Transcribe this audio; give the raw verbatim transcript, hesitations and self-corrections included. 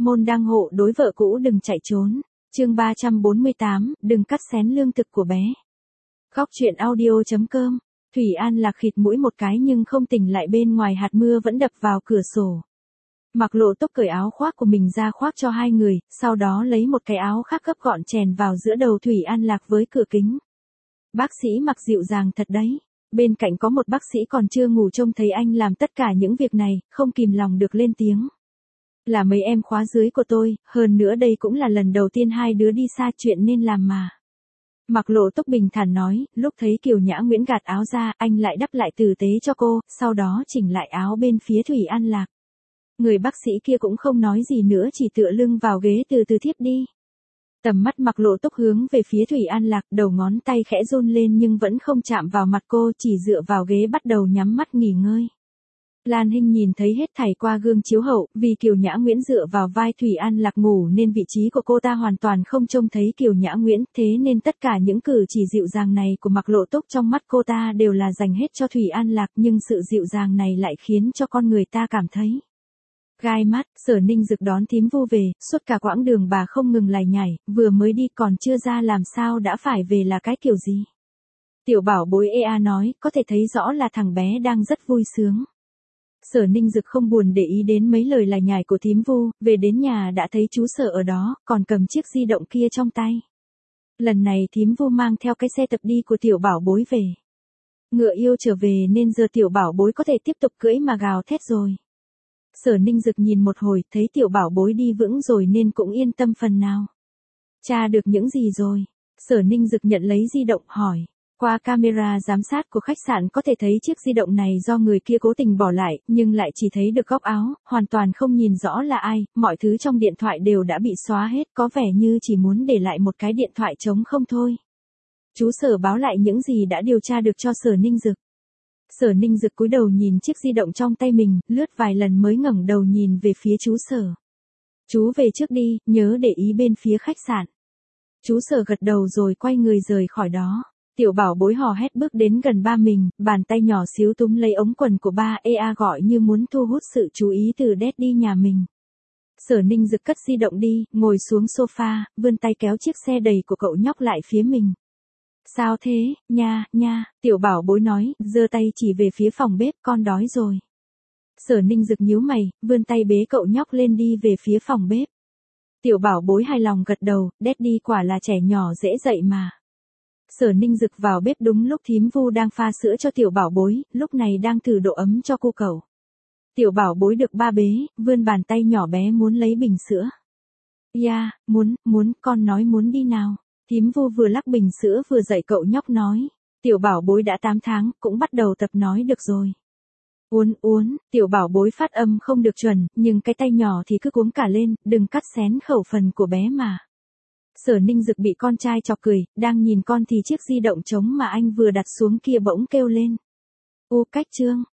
Môn đăng hộ đối vợ cũ đừng chạy trốn. Chương ba trăm bốn mươi tám, đừng cắt xén lương thực của bé. Góc truyện audio.com. Thủy An Lạc khịt mũi một cái nhưng không tỉnh lại, bên ngoài hạt mưa vẫn đập vào cửa sổ. Mặc Lộ Túc cởi áo khoác của mình ra khoác cho hai người, sau đó lấy một cái áo khác gấp gọn chèn vào giữa đầu Thủy An Lạc với cửa kính. Bác sĩ Mặc dịu dàng thật đấy. Bên cạnh có một bác sĩ còn chưa ngủ trông thấy anh làm tất cả những việc này, không kìm lòng được lên tiếng. Là mấy em khóa dưới của tôi, hơn nữa đây cũng là lần đầu tiên hai đứa đi xa, chuyện nên làm mà. Mặc Lộ Túc bình thản nói, lúc thấy Kiều Nhã Nguyễn gạt áo ra, anh lại đắp lại tử tế cho cô, sau đó chỉnh lại áo bên phía Thủy An Lạc. Người bác sĩ kia cũng không nói gì nữa, chỉ tựa lưng vào ghế từ từ thiếp đi. Tầm mắt Mặc Lộ Túc hướng về phía Thủy An Lạc, đầu ngón tay khẽ run lên nhưng vẫn không chạm vào mặt cô, chỉ dựa vào ghế bắt đầu nhắm mắt nghỉ ngơi. Lan Hinh nhìn thấy hết thảy qua gương chiếu hậu, vì Kiều Nhã Nguyễn dựa vào vai Thủy An Lạc ngủ nên vị trí của cô ta hoàn toàn không trông thấy Kiều Nhã Nguyễn, thế nên tất cả những cử chỉ dịu dàng này của Mặc Lộ Túc trong mắt cô ta đều là dành hết cho Thủy An Lạc, nhưng sự dịu dàng này lại khiến cho con người ta cảm thấy gai mắt. Sở Ninh Dực đón thím Vu về, suốt cả quãng đường bà không ngừng lải nhải, vừa mới đi còn chưa ra làm sao đã phải về là cái kiểu gì. Tiểu bảo bối e a nói, có thể thấy rõ là thằng bé đang rất vui sướng. Sở Ninh Dực không buồn để ý đến mấy lời lải nhải của thím Vu, về đến nhà đã thấy chú Sở ở đó, còn cầm chiếc di động kia trong tay. Lần này thím Vu mang theo cái xe tập đi của tiểu bảo bối về. Ngựa yêu trở về nên giờ tiểu bảo bối có thể tiếp tục cưỡi mà gào thét rồi. Sở Ninh Dực nhìn một hồi, thấy tiểu bảo bối đi vững rồi nên cũng yên tâm phần nào. Tra được những gì rồi? Sở Ninh Dực nhận lấy di động hỏi. Qua camera giám sát của khách sạn có thể thấy chiếc di động này do người kia cố tình bỏ lại, nhưng lại chỉ thấy được góc áo, hoàn toàn không nhìn rõ là ai, mọi thứ trong điện thoại đều đã bị xóa hết, có vẻ như chỉ muốn để lại một cái điện thoại trống không thôi. Chú Sở báo lại những gì đã điều tra được cho Sở Ninh Dực. Sở Ninh Dực cúi đầu nhìn chiếc di động trong tay mình, lướt vài lần mới ngẩng đầu nhìn về phía chú Sở. Chú về trước đi, nhớ để ý bên phía khách sạn. Chú Sở gật đầu rồi quay người rời khỏi đó. Tiểu bảo bối hò hét bước đến gần ba mình, bàn tay nhỏ xíu túm lấy ống quần của ba, ê a gọi như muốn thu hút sự chú ý từ Daddy nhà mình. Sở Ninh Dực cất di động đi, ngồi xuống sofa, vươn tay kéo chiếc xe đầy của cậu nhóc lại phía mình. Sao thế, nha, nha, tiểu bảo bối nói, giơ tay chỉ về phía phòng bếp, con đói rồi. Sở Ninh Dực nhíu mày, vươn tay bế cậu nhóc lên đi về phía phòng bếp. Tiểu bảo bối hài lòng gật đầu, Daddy quả là trẻ nhỏ dễ dạy mà. Sở Ninh Dực vào bếp đúng lúc thím Vu đang pha sữa cho tiểu bảo bối, lúc này đang thử độ ấm cho cô cậu. Tiểu bảo bối được ba bế, vươn bàn tay nhỏ bé muốn lấy bình sữa. Ya, yeah, muốn, muốn, con nói muốn đi nào. Thím Vu vừa lắc bình sữa vừa dạy cậu nhóc nói. Tiểu bảo bối đã tám tháng, cũng bắt đầu tập nói được rồi. Uốn uốn, tiểu bảo bối phát âm không được chuẩn, nhưng cái tay nhỏ thì cứ cuống cả lên, đừng cắt xén khẩu phần của bé mà. Sở Ninh Dực bị con trai chọc cười, đang nhìn con thì chiếc di động trống mà anh vừa đặt xuống kia bỗng kêu lên. U cách chương,